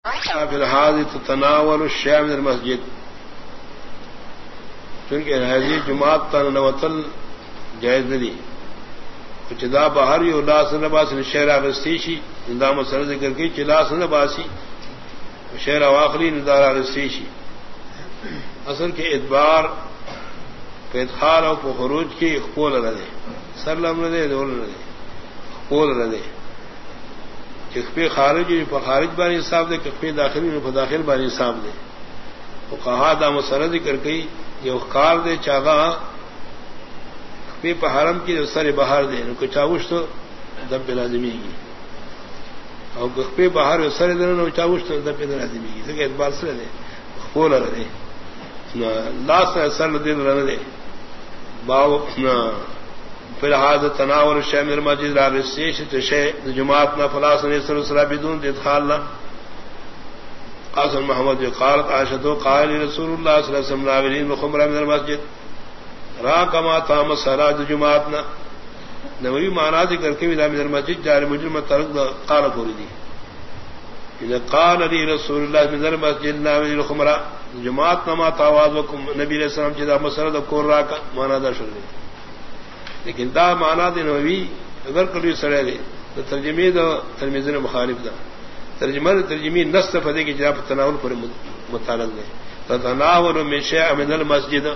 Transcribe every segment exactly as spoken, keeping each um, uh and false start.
فی الحال تتناول الشیء من المسجد چونکہ حاضی جماعت تنوتل جائز نہیں کچھ دا باہر یو لا سن باس شہر اغستیشی اندام سر ذکر کی چلا سن باسی شہر واخری ندار اغستیشی اصل کے ادبار کے ادخال اور خروج کی اخبول ردے سرلم ردے دول ردے اخبول ردے کخبی خارج خارج بانی صاحب دے کخبی داخلی داخل بانی صاحب دے وہ کہا دا مسئلہ ذکر گئی یہ اخکار دے چاگا کخبی پہ حرم کی سر باہر دے ان کو چاوش تو دب لازمی کی اور کخبی باہر سر دن چاوش تو دب لازمی کی دیکھ اعتبار سے دے کھول رہے لاس سر دن رن دے باو فی الحال تناول الشیء من المسجد لا رسیش شیء جماعت نہ فلاس نے سر سرا بدون ادخال نہ قاسم محمد قال عائشہ قال رسول اللہ صلی اللہ علیہ وسلم ناولین خمر من المسجد را کما تام صلاۃ جماعت نہ نوی معنی ذکر کے من المسجد جار مجرم ترک قال فوردی اذا قال لي رسول الله من المسجد ناولین خمر جماعت نہ ما تواضکم نبی علیہ السلام جدا مسرد کور را کا معنی دا شروع لیکن دا مانا دے نوی اگر کبھی سڑے دے تو ترجمے دا ترمیز نے مخالف دا ترجمہ ترجمی نص فدے کی جناب تناول پر متعلق دے تناول من شیء من المسجد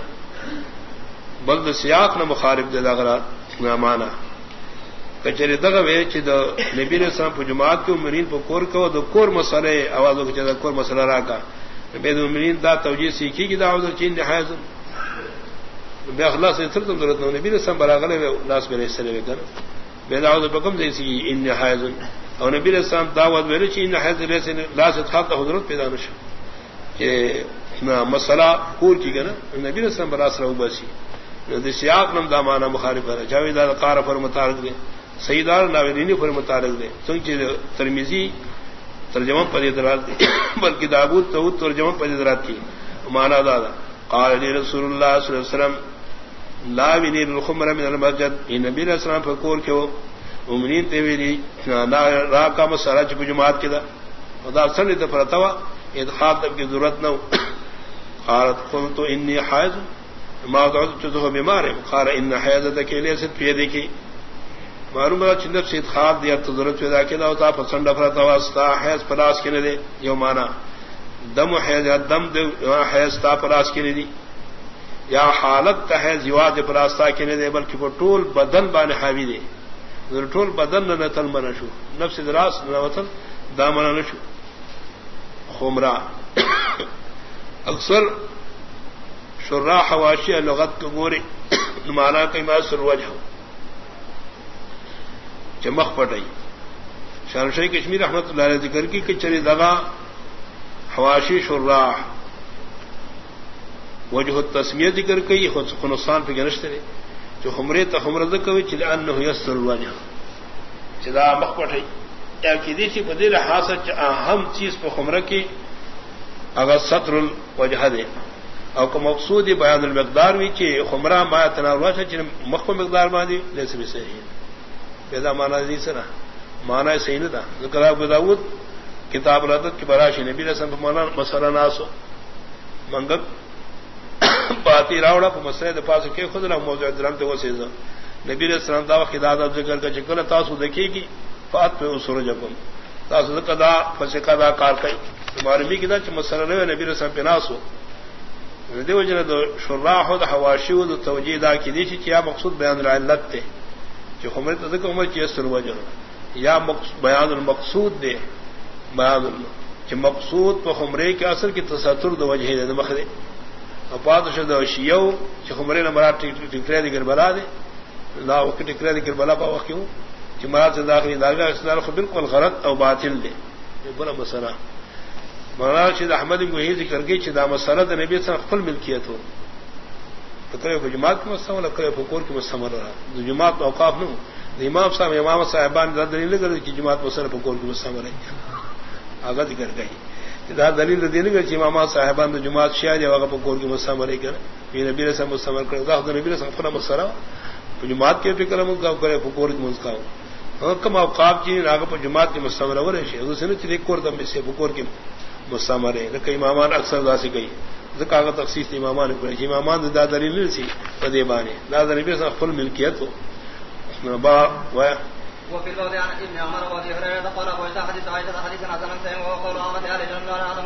بلد سیاق نہ مخالف دے دا غرات نہ مانا کچری دغه وی چې د نبی رسول الله په جماعت کې عمرین په کور کو د کور مسئله आवाज وکړه د کور مسئله راکا به د عمرین دا توجیه سیکھی کی دا د چین نهایت بے اخلاص سے تر ضرورت نہ نبی رسول براغلے ناس میرے سلے کر بے دعوت بکم جیسی ان حائز اور نبی رسول دعوت میرے چ ان حائز سے لا سے تھا حضرت پیدا نش کہ مسئلہ کور کی گنا نبی رسول براس رو بسی د سیاق نم دامانہ مخالف ہے جاوید قار پر متعلق دے سیدار ناولینی پر متعلق دے چونکہ ترمذی ترجمہ پر ادراک دے بلکہ داؤد تو ترجمہ پر ادراک کی معنی دا قال لي رسول الله صلی اللہ علیہ وسلم لا بنير الخمر من المسجد ان نبی علیہ السلام فکور کیو مومنین تے ویلی لا را کا مسئلہ چ جماعت کدا خدا سن تے فرتوا ادخال تب کی ضرورت نہ قالت قلت انی حائض ما قعدت تو بیمار قال ان حیضتک لیست فی یدک معلوم ہے چندر سے ادخال دیا تو ضرورت پیدا کدا ہوتا پسند فرتوا استا حیض پلاس کنے دے یو معنی دم حیض دم حیض تا پلاس کے دی یا حالت تا حیض یواد پلاستا کے دے بلکہ وہ ٹول بدن بان حاوی دے ٹول بدن نہ تل من شو نفس دراس نہ وطن دامن نہ شو خمرہ اکثر شراح حواشی لغت کو گورے مانا کہ ما سر وجہ چمخ پٹائی شاہ کشمیر رحمت اللہ علیہ ذکر کی کہ چری دغا حواشی شراح وجہ التسمیہ ذکر کئی خنصان پہ گنشتے رہے جو خمرے تا خمرد کوئی چلے انہو یسر الوجہ چلا مخ پٹھائی یا کی دیسی بدل حاصل اہم چیز پہ خمرہ کی اگر سطر الوجہ دے او کو مقصود بیان المقدار بھی چی خمرہ ما تناولوا چلے مخ پہ مقدار ما دی لیسے بھی صحیح پیدا مانا دی سنا مانا صحیح نہ تھا ذکر ابو داؤد کتاب العدد کی براشی نبی رسول مولانا مسئلہ ناسو منگک باتی راوڑا پہ مسئلہ دے پاس کے خود نہ موضوع درم تے وہ سیزا نبی رسول اللہ دا خداد ذکر کا چکل تاسو دیکھے گی فات پہ اسور جبم تاسو قدا فسقا دا کار کئی تمہاری می کدا چ مسئلہ نہ نبی رسول پہ ناسو دے وجہ دو شراح و حواشی و توجیہ دا کی دی کیا مقصود بیان العلت تے جو ہمر تذکر عمر کی اثر وجہ یا بیان المقصود دے بیان کہ مقصود پہ خمرے کے اثر کی تستر دو وجہ دے مخدے اپاد شد شیو کہ خمرے نہ مراد ٹکرے دی کربلا دے لا وقت ٹکرے دی کربلا با وقت کیوں کہ مراد سے داخلی دارگاہ استدلال خو بالکل غلط او باطل دے یہ بڑا مسئلہ مولانا شید احمد کو یہ ذکر کی کہ دا مسئلہ نبی صلی اللہ علیہ وسلم خپل ملکیت ہو تو کرے جماعت کی مستعمل کرے فقور کی مستعمل رہا جماعت اوقاف نہ امام صاحب امام صاحبان دلیل لگا کہ جماعت مسئلہ فقور کی مستعمل ہے آگا ذکر گئی دا دلیل دینے گا امام صاحبان تو جماعت شیعہ جو آگا پکور کی مستعمل کر یہ نبی رسول مستعمل کر دا نبی رسول فنا مسئلہ جماعت کے فکر ملکا کرے فقور کی ملکا کم اوقات کی ناگ پر جماعت کی مستمر ہو رہے ہیں اسے چلے کور دم سے بکور کی مستمر ہے کئی امامان اکثر دا سے گئی کاغذ تخصیص امامان کو امامان دادری نہیں سی پدے بانے دادری بھی فل ملکیت ہو با وفي الباب عن ابن عمر وابي هريره قال ابو عيسى حديث عائشه حديث حسن سيئ وقول عامه اهل الجنه